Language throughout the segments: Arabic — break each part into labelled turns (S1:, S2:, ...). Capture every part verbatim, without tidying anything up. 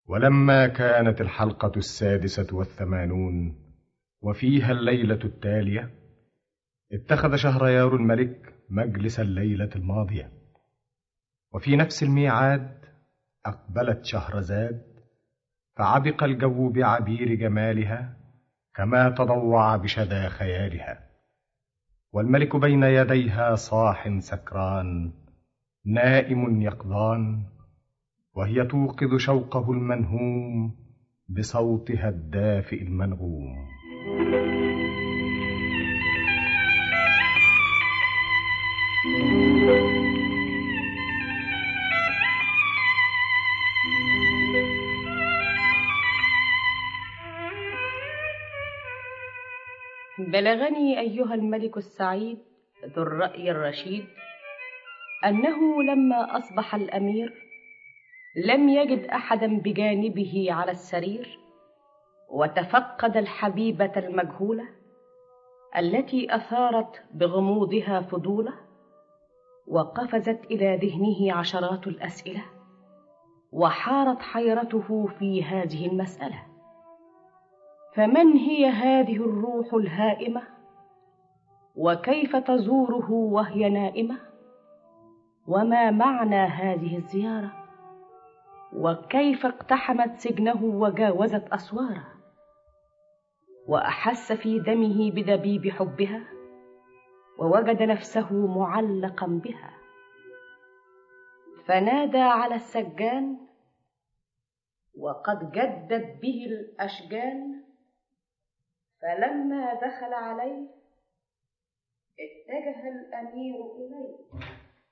S1: ولما كانت الحلقة السادسة والثمانون وفيها الليلة التالية، اتخذ شهريار الملك مجلس الليلة الماضية، وفي نفس الميعاد أقبلت شهرزاد، فعبق الجو بعبير جمالها كما تضوع بشذا خيالها، والملك بين يديها صاح سكران نائم يقظان، وهي توقظ شوقه المنهوم بصوتها الدافئ المنغوم.
S2: بلغني أيها الملك السعيد ذو الرأي الرشيد أنه لما أصبح الأمير لم يجد أحدا بجانبه على السرير، وتفقد الحبيبة المجهولة التي أثارت بغموضها فضوله، وقفزت إلى ذهنه عشرات الأسئلة، وحارت حيرته في هذه المسألة: فمن هي هذه الروح الهائمة؟ وكيف تزوره وهي نائمة؟ وما معنى هذه الزيارة؟ وكيف اقتحمت سجنه وجاوزت أسواره؟ وأحس في دمه بدبيب حبها، ووجد نفسه معلقا بها، فنادى على السجان، وقد جدت به الأشجان، فلما دخل عليه اتجه الأمير إليه.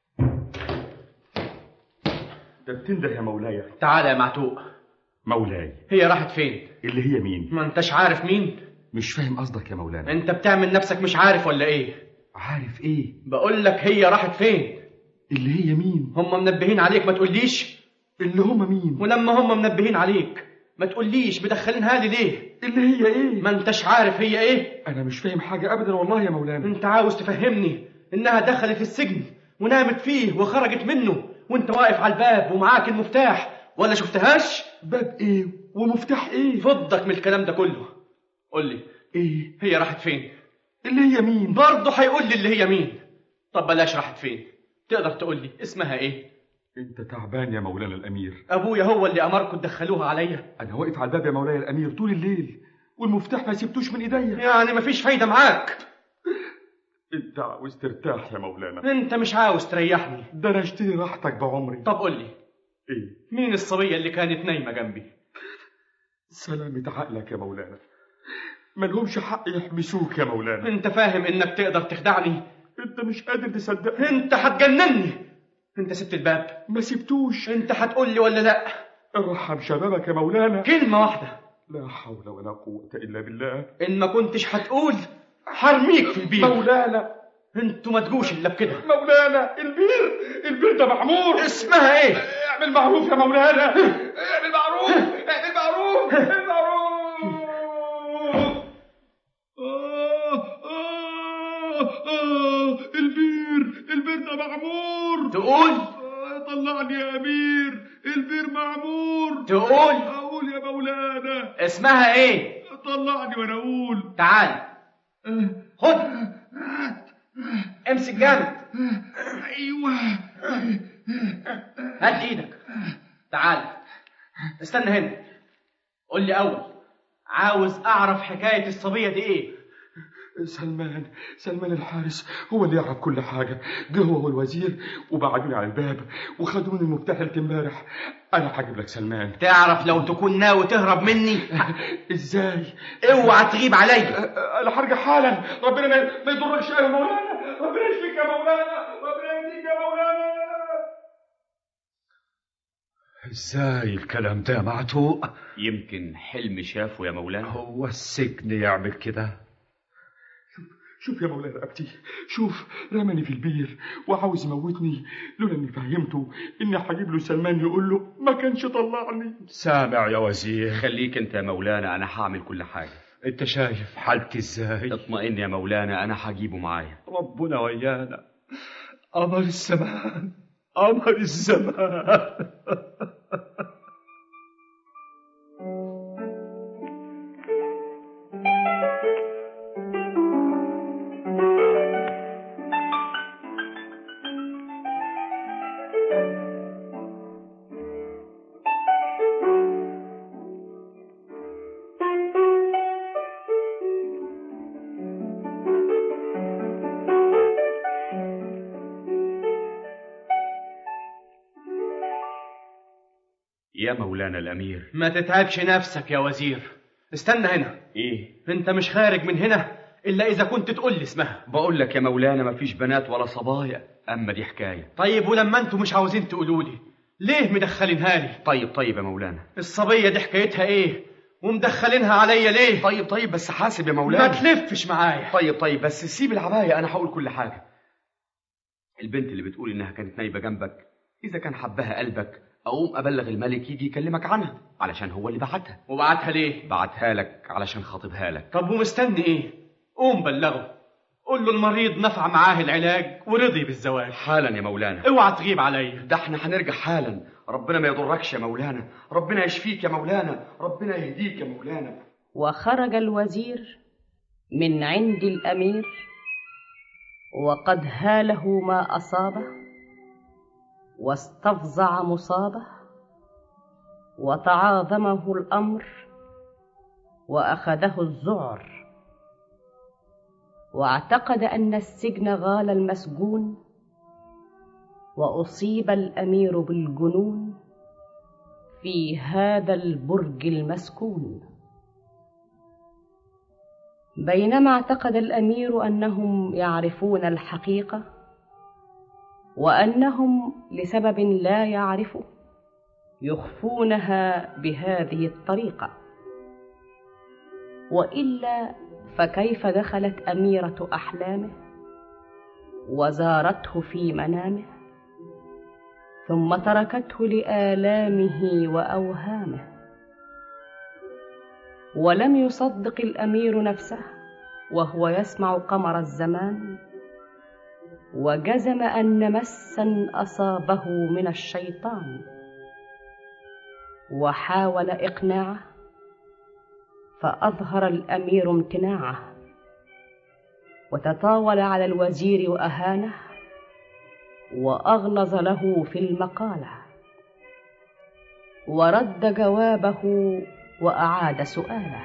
S3: ده بتنده يا مولاي.
S4: تعالى يا معتوق.
S3: مولاي،
S4: هي راحت فين؟
S3: اللي هي مين؟
S4: ما انتش عارف مين؟
S3: مش فاهم قصدك يا مولانا.
S4: انت بتعمل نفسك مش عارف ولا ايه؟
S3: عارف ايه؟
S4: بقول لك هي راحت فين؟
S3: اللي هي مين؟
S4: هم منبهين عليك ما تقوليش؟
S3: اللي هم مين؟
S4: ولما هم منبهين عليك ما تقوليش مدخلينها لي ليه؟
S3: اللي هي ايه؟
S4: ما انتش عارف هي ايه؟
S3: انا مش فاهم حاجه ابدا والله يا مولانا.
S4: انت عاوز تفهمني انها دخلت السجن ونامت فيه وخرجت منه وانت واقف على الباب ومعاك المفتاح، ولا شفتهاش؟
S3: باب ايه ومفتاح ايه؟
S4: فضك من الكلام ده كله. قول لي
S3: ايه
S4: هي راحت فين؟
S3: اللي هي مين؟
S4: برضه هيقول لي اللي هي مين. طب بلاش راحت فين، تقدر تقول لي اسمها ايه؟
S3: انت تعبان يا مولانا الامير.
S4: ابويا هو اللي امركم تدخلوها عليا.
S3: انا واقف على الباب يا مولاي الامير طول الليل، والمفتاح ما سبتوش من ايديا.
S4: يعني مفيش فايده معاك.
S3: انت عاوز ترتاح يا مولانا.
S4: انت مش عاوز تريحني.
S3: ده انا اشتري راحتك بعمري.
S4: طب قول لي
S3: ايه
S4: مين الصبيه اللي كانت نايمه جنبي؟
S3: سلامة عقلك يا مولانا، مالهمش حق يحبسوك يا مولانا.
S4: انت فاهم انك تقدر تخدعني؟
S3: انت مش قادر تصدقني.
S4: انت هتجنني. انت سبت الباب؟
S3: ما سبتوش.
S4: انت هتقول لي ولا لا؟
S3: ارحم شبابك يا مولانا.
S4: كلمه واحده.
S3: لا حول ولا قوة الا بالله.
S4: ان ما كنتش هتقول حرميك في البير.
S3: مولانا
S4: انتوا ما تجوش الا بكده.
S3: مولانا البير البير ده معمور.
S4: اسمها ايه؟
S3: اعمل معروف يا مولانا. اعمل معروف. اعمل معروف. اعمل معروف. آه آه آه البير البير ده معمور.
S4: تقول؟
S3: آه طلعني يا امير، البير معمور.
S4: تقول؟
S3: اقول يا مولانا.
S4: اسمها ايه؟
S3: طلعني وانا اقول.
S4: تعال خد امسك جامد.
S3: ايوه
S4: هات ايدك. تعال استنى هنا. قول لي اول، عاوز اعرف حكايه الصبيه دي ايه؟
S3: سلمان سلمان الحارس هو اللي يعرف كل حاجه. جه هو والوزير وبعدوني على الباب وخدوا مني المفتاح امبارح. انا هجيب لك سلمان.
S4: تعرف لو تكون ناوي تهرب مني
S3: ازاي؟
S4: اوعى تغيب عليا.
S3: انا هرجع حالا. ربنا ما يضركش يا مولانا. ربنا يشفيك يا مولانا. ربنا يهديك يا مولانا.
S5: ازاي الكلام ده يا معتوق؟
S6: يمكن حلم شافه يا مولانا.
S5: هو السجن يعمل كده؟
S3: شوف يا مولانا رقبتي، شوف رماني في البير وعاوز يموتني. لولا اني فهمته اني هجيب له سلمان يقول له ما كانش طلعني.
S5: سامع يا وزير؟
S6: خليك انت يا مولانا، انا هعمل كل حاجه.
S5: انت شايف حالتي ازاي؟
S6: اطمئن يا مولانا، انا هجيبه معايا.
S5: ربنا ويانا. قمر الزمان قمر الزمان.
S6: يا مولانا الأمير.
S4: ما تتعبش نفسك يا وزير، استنى هنا.
S6: إيه؟
S4: انت مش خارج من هنا إلا إذا كنت تقول لي اسمها.
S6: بقول لك يا مولانا مفيش بنات ولا صبايا، أما دي حكاية.
S4: طيب ولما انتوا مش عاوزين تقولوا لي ليه مدخلينها لي؟
S6: طيب طيب يا مولانا.
S4: الصبية دي حكايتها إيه ومدخلينها عليا ليه؟
S6: طيب طيب بس حاسب يا مولانا.
S4: ما تلفش معايا.
S6: طيب طيب بس سيب العباية، أنا هقول كل حاجة. البنت اللي بتقول إنها كانت نايبة جنبك، إذا كان حبها قلبك أقوم أبلغ الملك يجي يكلمك عنها، علشان هو اللي بعتها.
S4: وبعتها ليه؟
S6: بعتها لك علشان خاطبها لك.
S4: طب ومستني إيه؟ قوم بلغه، قول له المريض نفع معاه العلاج ورضي بالزواج
S6: حالا يا مولانا.
S4: اوعى تغيب عليا.
S6: ده احنا هنرجع حالا. ربنا ما يضركش يا مولانا، ربنا يشفيك يا مولانا، ربنا يهديك يا مولانا.
S2: وخرج الوزير من عند الأمير وقد هاله ما أصابه واستفزع مصابه وتعاظمه الأمر وأخذه الذعر، واعتقد أن السجن غال المسجون، وأصيب الأمير بالجنون في هذا البرج المسكون. بينما اعتقد الأمير أنهم يعرفون الحقيقة وأنهم لسبب لا يعرفه يخفونها بهذه الطريقة، وإلا فكيف دخلت أميرة أحلامه وزارته في منامه ثم تركته لآلامه وأوهامه؟ ولم يصدق الأمير نفسه وهو يسمع قمر الزمان، وجزم أن مسا أصابه من الشيطان، وحاول إقناعه فأظهر الأمير امتناعه، وتطاول على الوزير وأهانه وأغلظ له في المقالة، ورد جوابه وأعاد سؤاله.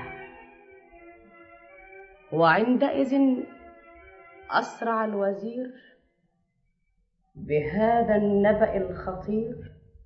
S2: وعندئذ أسرع الوزير بهذا النبأ الخطير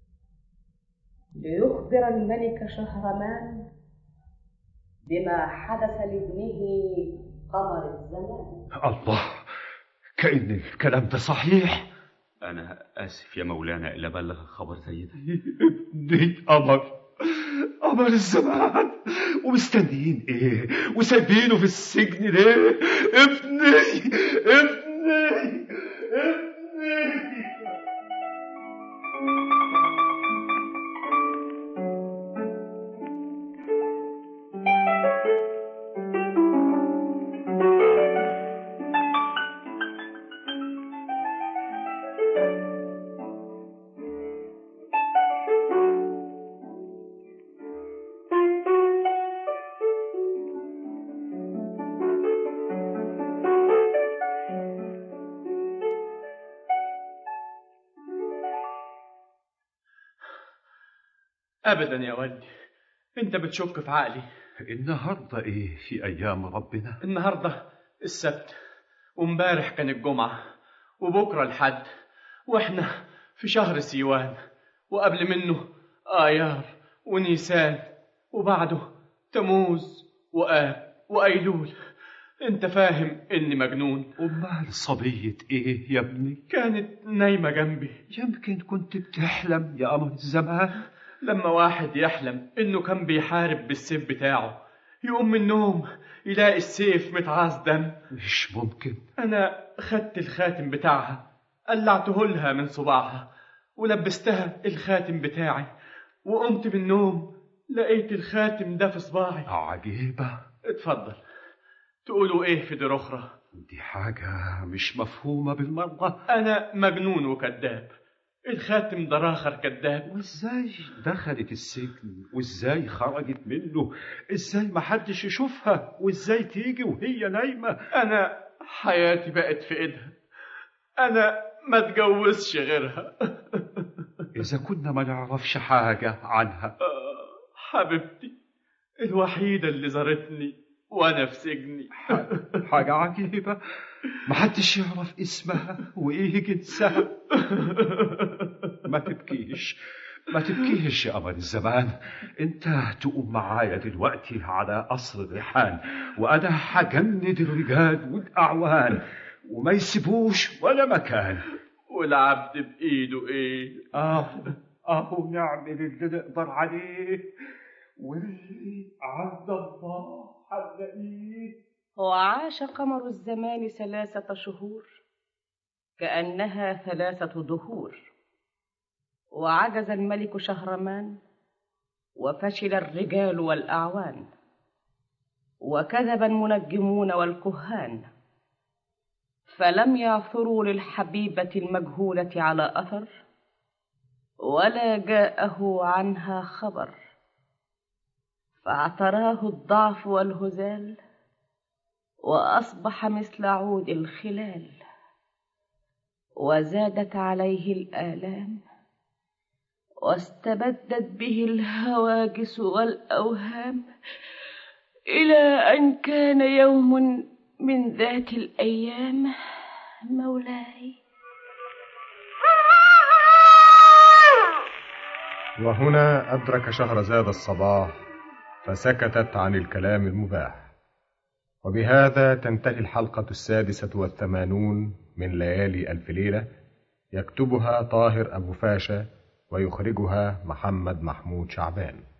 S2: ليخبر الملك شهرمان بما حدث لابنه قمر الزمان.
S5: الله، كأن الكلام ده صحيح.
S6: أنا آسف يا مولانا إلا بلغ خبر زي ده.
S5: ابني قمر قمر الزمان، ومستنيين ايه وسايبينه في السجن ليه؟ ابني ابني ابني.
S4: أبدا يا ولدي، أنت بتشك في عقلي.
S5: النهاردة إيه في أيام ربنا؟
S4: النهاردة السبت، ومبارح كان الجمعة، وبكرة الحد، وإحنا في شهر سيوان، وقبل منه آيار ونيسان، وبعده تموز وآب وأيلول. أنت فاهم إني مجنون.
S5: أمال صبية إيه يا ابني؟
S4: كانت نايمة جنبي.
S5: يمكن كنت بتحلم يا قمر الزمان.
S4: لما واحد يحلم إنه كان بيحارب بالسيف بتاعه، يقوم من النوم يلاقي السيف متعاص دم.
S5: مش ممكن.
S4: أنا خدت الخاتم بتاعها، قلعته لها من صباعها، ولبستها الخاتم بتاعي، وقمت من النوم لقيت الخاتم ده في صباعي.
S5: عجيبة.
S4: اتفضل، تقولوا ايه في دي أخرى؟
S5: دي حاجة مش مفهومة بالمرة.
S4: أنا مجنون وكذاب، الخاتم ده آخر كذاب.
S5: وازاي دخلت السجن وازاي خرجت منه؟ ازاي ما حدش يشوفها؟ وازاي تيجي وهي نايمة؟
S4: أنا حياتي بقت في إيدها، أنا ما اتجوزش غيرها.
S5: إذا كنا ما نعرفش حاجة عنها.
S4: حبيبتي الوحيدة اللي زارتني وأنا في سجني.
S5: حاجة عجيبة، ما حدش يعرف اسمها وإيه جنسها. ما تبكيش، ما تبكيش يا قمر الزمان. انت تقوم معايا دلوقتي على قصر الريحان، وانا هجند الرجال والاعوان وما يسيبوش ولا مكان.
S4: والعبد بايده ايه؟
S5: اه اهو نعمل اللي نقدر عليه، واللي عند الله هنلاقيه.
S2: وعاش قمر الزمان ثلاثة شهور كأنها ثلاثة دهور، وعجز الملك شهرمان، وفشل الرجال والأعوان، وكذب المنجمون والكهان، فلم يعثروا للحبيبة المجهولة على أثر، ولا جاءه عنها خبر، فاعتراه الضعف والهزال، وأصبح مثل عود الخلال، وزادت عليه الآلام، واستبدت به الهواجس والأوهام، إلى أن كان يوم من ذات الأيام مولاي.
S1: وهنا أدرك شهرزاد الصباح، فسكتت عن الكلام المباح. وبهذا تنتهي الحلقة السادسة والثمانون من ليالي ألف ليلة، يكتبها طاهر أبو فاشا ويخرجها محمد محمود شعبان.